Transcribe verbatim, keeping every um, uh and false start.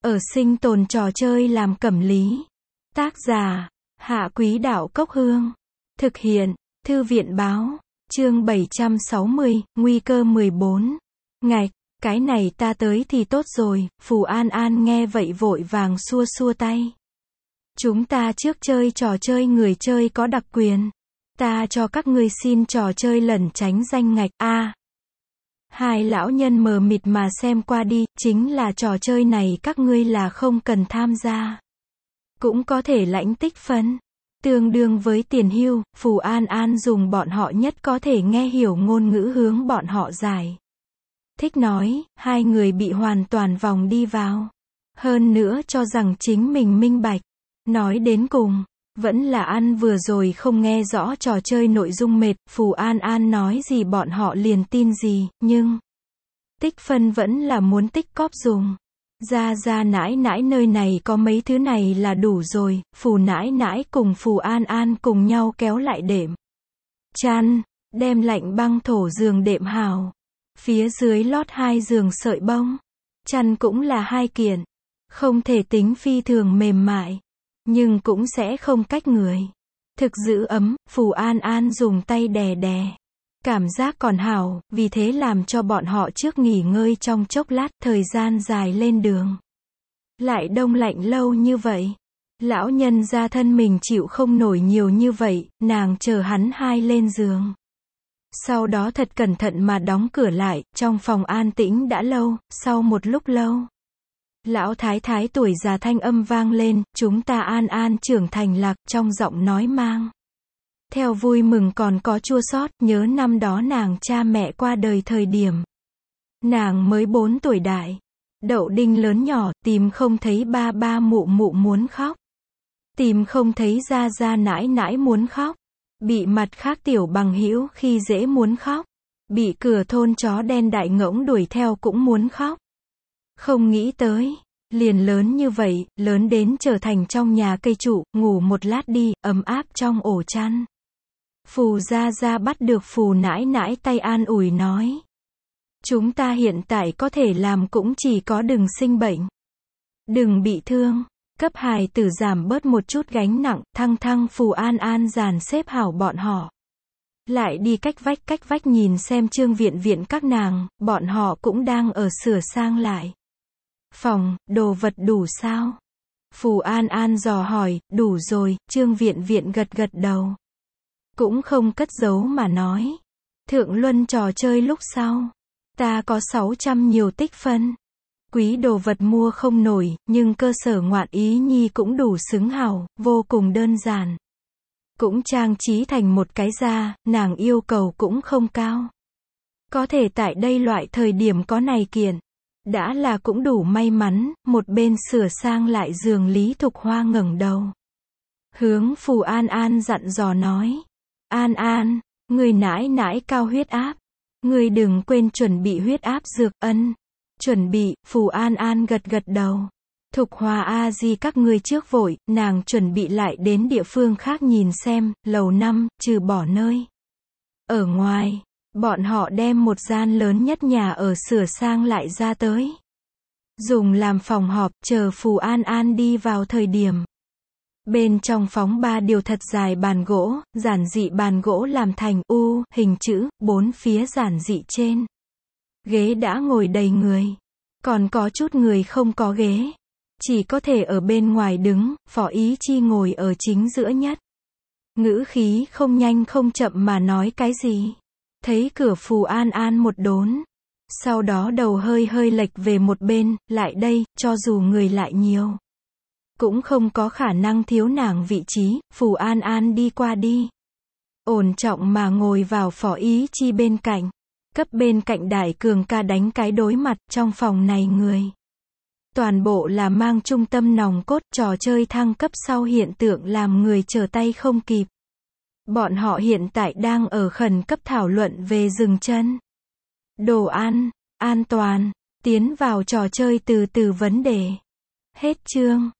Ở sinh tồn trò chơi làm cẩm lý. Tác giả, Hạ Quý Đạo Cốc Hương. Thực hiện, Thư viện Báo. Chương bảy trăm sáu mươi, Nguy cơ mười bốn. Ngạch, cái này ta tới thì tốt rồi, Phù An An nghe vậy vội vàng xua xua tay. Chúng ta trước chơi trò chơi người chơi có đặc quyền. Ta cho các ngươi xin trò chơi lẩn tránh danh ngạch, a à. Hai lão nhân mờ mịt mà xem qua đi, chính là trò chơi này các ngươi là không cần tham gia. Cũng có thể lãnh tích phân. Tương đương với tiền hưu, Phù An An dùng bọn họ nhất có thể nghe hiểu ngôn ngữ hướng bọn họ giải. Thích nói, hai người bị hoàn toàn vòng đi vào. Hơn nữa cho rằng chính mình minh bạch. Nói đến cùng, vẫn là ăn vừa rồi không nghe rõ trò chơi nội dung mệt, Phù An An nói gì bọn họ liền tin gì, nhưng tích phân vẫn là muốn tích cóp dùng. Ra ra nãi nãi nơi này có mấy thứ này là đủ rồi, Phù nãi nãi cùng Phù An An cùng nhau kéo lại đệm chăn, đem lạnh băng thổ giường đệm hào. Phía dưới lót hai giường sợi bông. Chăn cũng là hai kiện. Không thể tính phi thường mềm mại. Nhưng cũng sẽ không cách người. Thực giữ ấm, Phù An An dùng tay đè đè. Cảm giác còn hảo, vì thế làm cho bọn họ trước nghỉ ngơi trong chốc lát, thời gian dài lên đường. Lại đông lạnh lâu như vậy. Lão nhân ra thân mình chịu không nổi nhiều như vậy, nàng chờ hắn hai lên giường. Sau đó thật cẩn thận mà đóng cửa lại, trong phòng an tĩnh đã lâu, sau một lúc lâu. Lão thái thái tuổi già thanh âm vang lên, chúng ta An An trưởng thành lạc, trong giọng nói mang theo vui mừng còn có chua xót, nhớ năm đó nàng cha mẹ qua đời thời điểm. Nàng mới bốn tuổi đại. Đậu đinh lớn nhỏ, tìm không thấy ba ba mụ mụ muốn khóc. Tìm không thấy ra ra nãi nãi muốn khóc. Bị mặt khác tiểu bằng hữu khi dễ muốn khóc. Bị cửa thôn chó đen đại ngỗng đuổi theo cũng muốn khóc. Không nghĩ tới, liền lớn như vậy, lớn đến trở thành trong nhà cây trụ, ngủ một lát đi, ấm áp trong ổ chăn. Phù gia gia bắt được Phù nãi nãi tay an ủi nói. Chúng ta hiện tại có thể làm cũng chỉ có đừng sinh bệnh. Đừng bị thương. Cấp hài tử giảm bớt một chút gánh nặng, thăng thăng Phù An An dàn xếp hảo bọn họ. Lại đi cách vách cách vách nhìn xem Trương Viện Viện các nàng, bọn họ cũng đang ở sửa sang lại. Phòng, đồ vật đủ sao? Phù An An dò hỏi, đủ rồi, Trương Viện Viện gật gật đầu. Cũng không cất giấu mà nói. Thượng luân trò chơi lúc sau. Ta có sáu trăm nhiều tích phân. Quý đồ vật mua không nổi, nhưng cơ sở ngoạn ý nhi cũng đủ xứng hảo, vô cùng đơn giản. Cũng trang trí thành một cái gia, nàng yêu cầu cũng không cao. Có thể tại đây loại thời điểm có này kiện. Đã là cũng đủ may mắn, một bên sửa sang lại giường Lý Thục Hoa ngẩng đầu. Hướng Phù An An dặn dò nói. An An, người nãi nãi cao huyết áp. Người đừng quên chuẩn bị huyết áp dược ân. Chuẩn bị, Phù An An gật gật đầu. Thục Hoa a di các ngươi trước vội, nàng chuẩn bị lại đến địa phương khác nhìn xem, lầu năm, trừ bỏ nơi. Ở ngoài, bọn họ đem một gian lớn nhất nhà ở sửa sang lại ra tới. Dùng làm phòng họp, chờ Phù An An đi vào thời điểm. Bên trong phóng ba điều thật dài bàn gỗ, giản dị bàn gỗ làm thành U, hình chữ, bốn phía giản dị trên. Ghế đã ngồi đầy người. Còn có chút người không có ghế. Chỉ có thể ở bên ngoài đứng, Phó Ý Chi ngồi ở chính giữa nhất. Ngữ khí không nhanh không chậm mà nói cái gì. Thấy cửa Phù An An một đốn. Sau đó đầu hơi hơi lệch về một bên, lại đây, cho dù người lại nhiều. Cũng không có khả năng thiếu nàng vị trí, Phù An An đi qua đi. Ổn trọng mà ngồi vào Phó Ý Chi bên cạnh. Cấp bên cạnh Đại Cường ca đánh cái đối mặt, trong phòng này người. Toàn bộ là mang trung tâm nòng cốt, trò chơi thăng cấp sau hiện tượng làm người trở tay không kịp. Bọn họ hiện tại đang ở khẩn cấp thảo luận về dừng chân. Đồ ăn, an toàn, tiến vào trò chơi từ từ vấn đề. Hết chương.